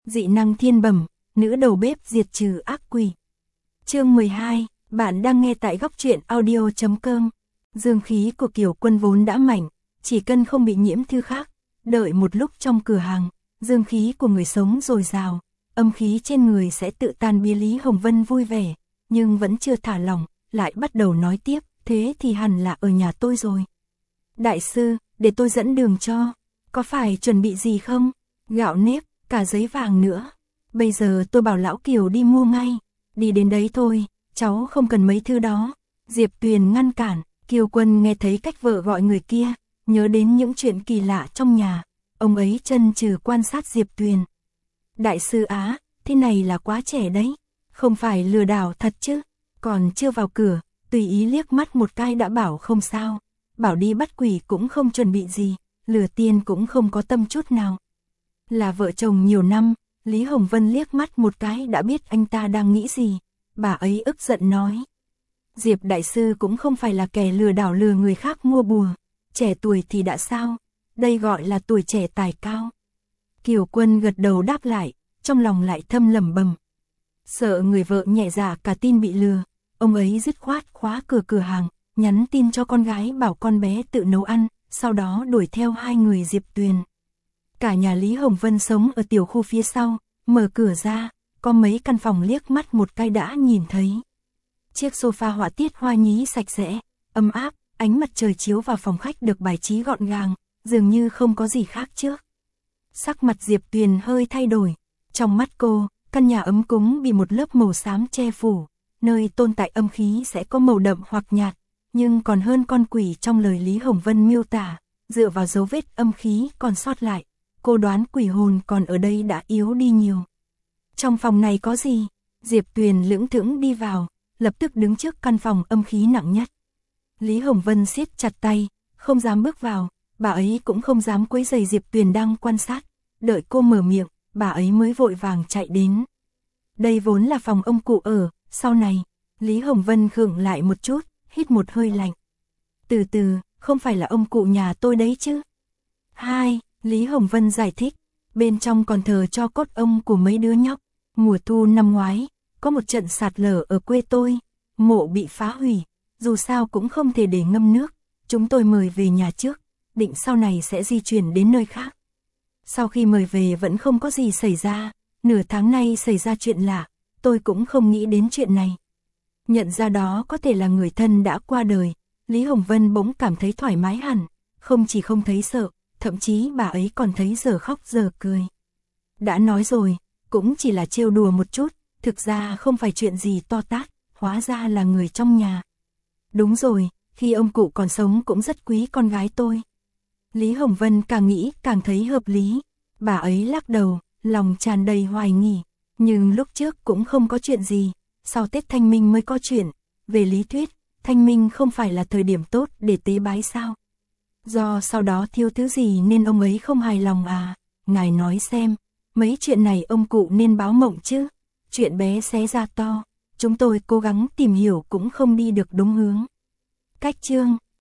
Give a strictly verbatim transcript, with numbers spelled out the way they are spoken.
dị năng thiên bẩm, nữ đầu bếp diệt trừ ác quỷ. Chương mười hai, bạn đang nghe tại góc truyện audio chấm com. Dương khí của Kiều Quân vốn đã mạnh, chỉ cần không bị nhiễm thứ khác, đợi một lúc trong cửa hàng, dương khí của người sống dồi dào, âm khí trên người sẽ tự tan biến. Lý Hồng Vân vui vẻ, nhưng vẫn chưa thả lỏng, lại bắt đầu nói tiếp, thế thì hẳn là ở nhà tôi rồi. Đại sư, để tôi dẫn đường cho, có phải chuẩn bị gì không? Gạo nếp, cả giấy vàng nữa. Bây giờ tôi bảo lão Kiều đi mua ngay, đi đến đấy thôi, cháu không cần mấy thứ đó. Diệp Tuyền ngăn cản. Kiều Quân nghe thấy cách vợ gọi người kia, nhớ đến những chuyện kỳ lạ trong nhà, ông ấy chần chừ quan sát Diệp Tuyền. Đại sư Á, thế này là quá trẻ đấy, không phải lừa đảo thật chứ? Còn chưa vào cửa, tùy ý liếc mắt một cái đã bảo không sao, bảo đi bắt quỷ cũng không chuẩn bị gì, lừa tiên cũng không có tâm chút nào. Là vợ chồng nhiều năm, Lý Hồng Vân liếc mắt một cái đã biết anh ta đang nghĩ gì, bà ấy ức giận nói. Diệp đại sư cũng không phải là kẻ lừa đảo lừa người khác mua bùa, trẻ tuổi thì đã sao, đây gọi là tuổi trẻ tài cao. Kiều Quân gật đầu đáp lại, trong lòng lại thầm lẩm bẩm. Sợ người vợ nhẹ dạ cả tin bị lừa, ông ấy dứt khoát khóa cửa cửa hàng, nhắn tin cho con gái bảo con bé tự nấu ăn, sau đó đuổi theo hai người Diệp Tuyền. Cả nhà Lý Hồng Vân sống ở tiểu khu phía sau, mở cửa ra, có mấy căn phòng liếc mắt một cái đã nhìn thấy. Chiếc sofa họa tiết hoa nhí sạch sẽ, ấm áp, ánh mặt trời chiếu vào phòng khách được bài trí gọn gàng, dường như không có gì khác trước. Sắc mặt Diệp Tuyền hơi thay đổi, trong mắt cô, căn nhà ấm cúng bị một lớp màu xám che phủ, nơi tồn tại âm khí sẽ có màu đậm hoặc nhạt, nhưng còn hơn con quỷ trong lời Lý Hồng Vân miêu tả, dựa vào dấu vết âm khí còn sót lại, cô đoán quỷ hồn còn ở đây đã yếu đi nhiều. Trong phòng này có gì? Diệp Tuyền lững thững đi vào, lập tức đứng trước căn phòng âm khí nặng nhất. Lý Hồng Vân siết chặt tay, không dám bước vào, bà ấy cũng không dám quấy rầy Diệp Tuyền đang quan sát, đợi cô mở miệng, bà ấy mới vội vàng chạy đến. Đây vốn là phòng ông cụ ở, sau này, Lý Hồng Vân khựng lại một chút, hít một hơi lạnh. Từ từ, không phải là ông cụ nhà tôi đấy chứ? Hai, Lý Hồng Vân giải thích, bên trong còn thờ cho cốt ông của mấy đứa nhóc, mùa thu năm ngoái, có một trận sạt lở ở quê tôi, mộ bị phá hủy, dù sao cũng không thể để ngâm nước, chúng tôi mời về nhà trước, định sau này sẽ di chuyển đến nơi khác. Sau khi mời về vẫn không có gì xảy ra, nửa tháng nay xảy ra chuyện lạ, tôi cũng không nghĩ đến chuyện này. Nhận ra đó có thể là người thân đã qua đời, Lý Hồng Vân bỗng cảm thấy thoải mái hẳn, không chỉ không thấy sợ, thậm chí bà ấy còn thấy giờ khóc giờ cười. Đã nói rồi, cũng chỉ là trêu đùa một chút, thực ra không phải chuyện gì to tát, hóa ra là người trong nhà. Đúng rồi, khi ông cụ còn sống cũng rất quý con gái tôi. Lý Hồng Vân càng nghĩ càng thấy hợp lý, bà ấy lắc đầu, lòng tràn đầy hoài nghi, nhưng lúc trước cũng không có chuyện gì, sau Tết Thanh Minh mới có chuyện, về lý thuyết, Thanh Minh không phải là thời điểm tốt để tế bái sao? Do sau đó thiếu thứ gì nên ông ấy không hài lòng à? Ngài nói xem, mấy chuyện này ông cụ nên báo mộng chứ? Chuyện bé xé ra to, chúng tôi cố gắng tìm hiểu cũng không đi được đúng hướng. Cách chương